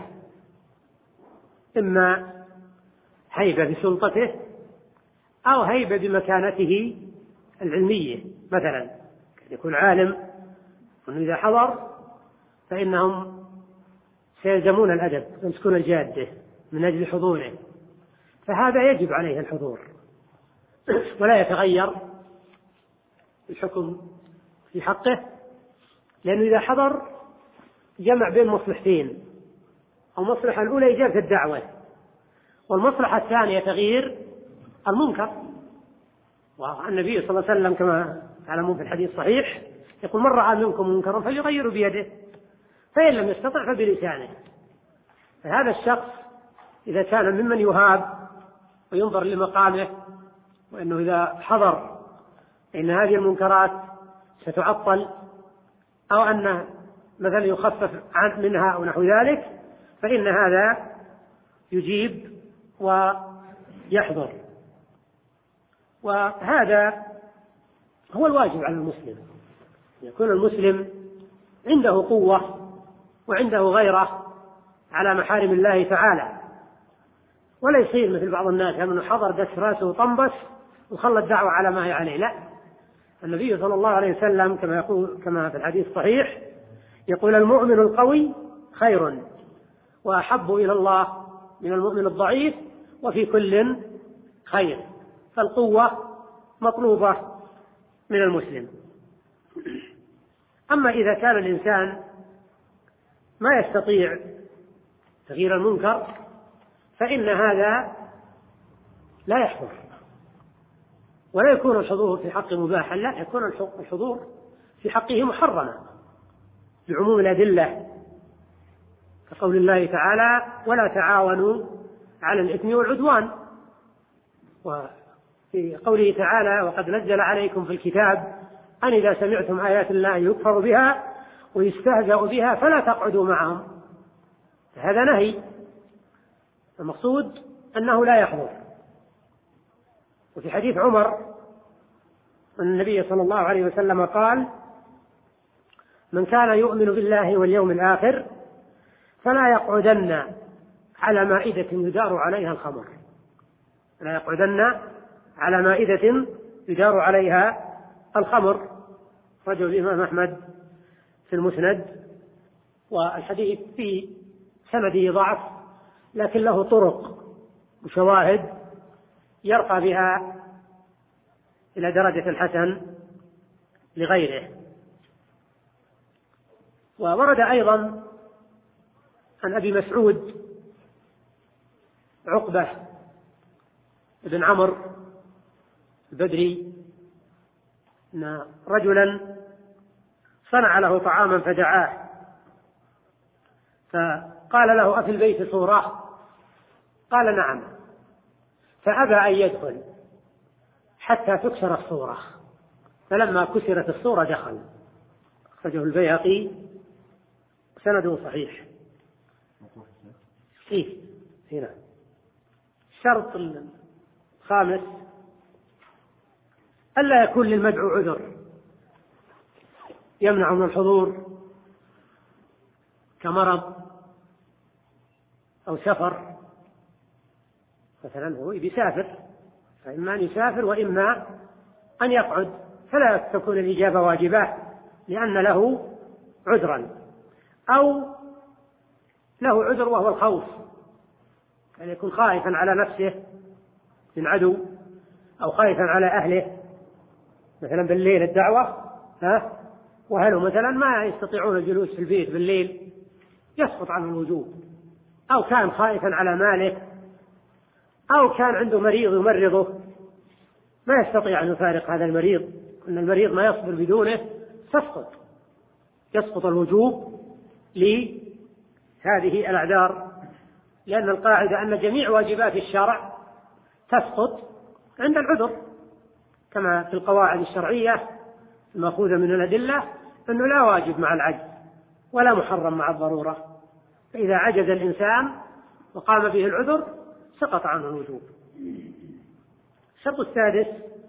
إما هيبة بسلطته أو هيبة بمكانته العلمية، مثلا يكون عالم وأنه إذا حضر فإنهم سيلزمون الأدب ويمسكون الجادة من أجل حضوره، فهذا يجب عليه الحضور ولا يتغير الحكم في حقه، لأنه إذا حضر جمع بين مصلحتين، المصلحة الأولى إجابة الدعوة، والمصلحة الثانية تغيير المنكر. والنبي صلى الله عليه وسلم كما تعلمون في الحديث الصحيح يقول: من رأى منكم منكرا فليغيره بيده، فإن لم يستطع فبلسانه. فهذا الشخص إذا كان ممن يهاب وينظر لمقامه، وأنه إذا حضر إن هذه المنكرات ستعطل أو أن مثلا يخفف منها أو نحو ذلك، فإن هذا يجيب ويحضر. وهذا هو الواجب على المسلم، يكون المسلم عنده قوة وعنده غيرة على محارم الله تعالى، ولا يصير مثل بعض الناس أنه حضر دس راسه وطنبس وخلى الدعوة على ما هي عليه. لا، النبي صلى الله عليه وسلم كما يقول كما في الحديث الصحيح يقول: المؤمن القوي خير وأحب إلى الله من المؤمن الضعيف وفي كل خير. فالقوة مطلوبة من المسلم. أما إذا كان الإنسان ما يستطيع تغيير المنكر فإن هذا لا يحضر، ولا يكون الحضور في حقه مباحا، لا، يكون الحضور في حقه محرما بعموم الأدلة، كقول الله تعالى: ولا تعاونوا على الإثم والعدوان، وفي قوله تعالى: وقد نزل عليكم في الكتاب أن إذا سمعتم آيات الله يكفر بها ويستهزأ بها فلا تقعدوا معهم. فهذا نهي، المقصود أنه لا يحضر. وفي حديث عمر أن النبي صلى الله عليه وسلم قال: من كان يؤمن بالله واليوم الآخر فلا يقعدن على مائدة يدار عليها الخمر، لا يقعدن على مائدة يدار عليها الخمر. رجل الإمام أحمد في المسند، والحديث في سنده ضعف لكن له طرق وشواهد يرقى بها إلى درجة الحسن لغيره. وورد أيضا عن أبي مسعود عقبة بن عمرو البدري أن رجلا صنع له طعاما فدعاه، فقال له: أفي البيت صورة؟ قال: نعم. فأبى أن يدخل حتى تكسر الصورة، فلما كسرت الصورة دخل. أخرجه البيهقي سنده صحيح. إيه هنا الشرط الخامس: ألا يكون للمدعو عذر يمنع من الحضور، كمرض أو سفر. مثلا هو بيسافر، فإما أن يسافر وإما أن يقعد، فلا تكون الإجابة واجبة لأن له عذرا، أو له عذر وهو الخوف، أن يكون خائفا على نفسه من عدو، أو خائفا على أهله، مثلا بالليل الدعوة ها وأهله مثلا ما يستطيعون الجلوس في البيت بالليل يسقط عنه الوجوب، أو كان خائفا على ماله، أو كان عنده مريض يمرضه ما يستطيع أن يفارق هذا المريض، أن المريض ما يصبر بدونه تسقط يسقط الوجوب لهذه الأعذار، لأن القاعدة أن جميع واجبات الشرع تسقط عند العذر، كما في القواعد الشرعية المأخوذة من الأدلة أنه لا واجب مع العجز ولا محرم مع الضرورة، فإذا عجز الإنسان وقام به العذر سقط عنه الوجوب. الشرط السادس: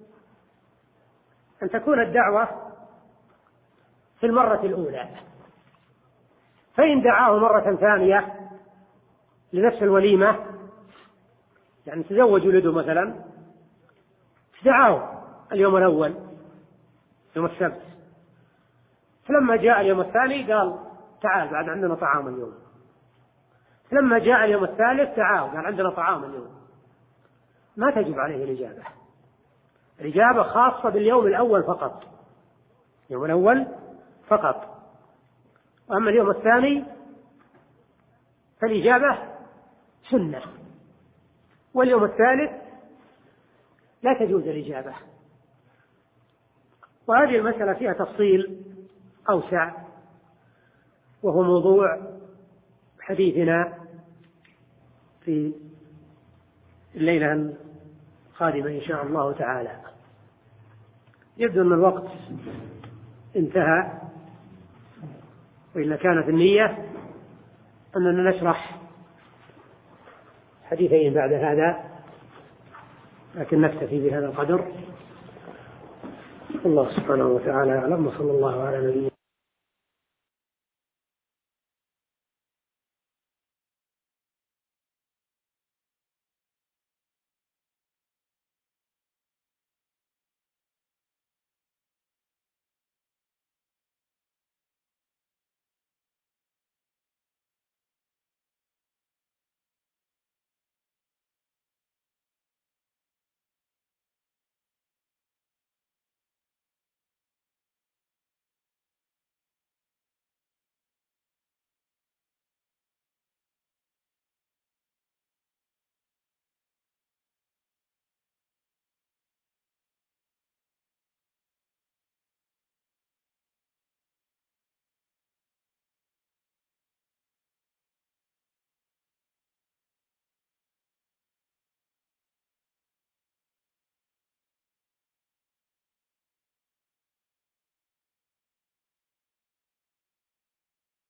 أن تكون الدعوة في المرة الأولى، فإن دعاه مرة ثانية لنفس الوليمة، يعني تزوج ولده مثلا، دعاه اليوم الأول يوم السبت، فلما جاء اليوم الثاني قال: تعال بعد عندنا طعام اليوم. لما جاء اليوم الثالث تعال قال: عندنا طعام اليوم. ما تجب عليه الإجابة، الإجابة خاصة باليوم الأول فقط، اليوم الأول فقط، وأما اليوم الثاني فالإجابة سنة، واليوم الثالث لا تجوز الإجابة وهذه المسألة فيها تفصيل أوسع، وهو موضوع حديثنا في الليلة القادمة إن شاء الله تعالى. يبدو أن الوقت انتهى، وإلا كانت النية أننا نشرح حديثين بعد هذا، لكن نكتفي بهذا القدر. الله سبحانه وتعالى أعلم، وصلى الله على نبينا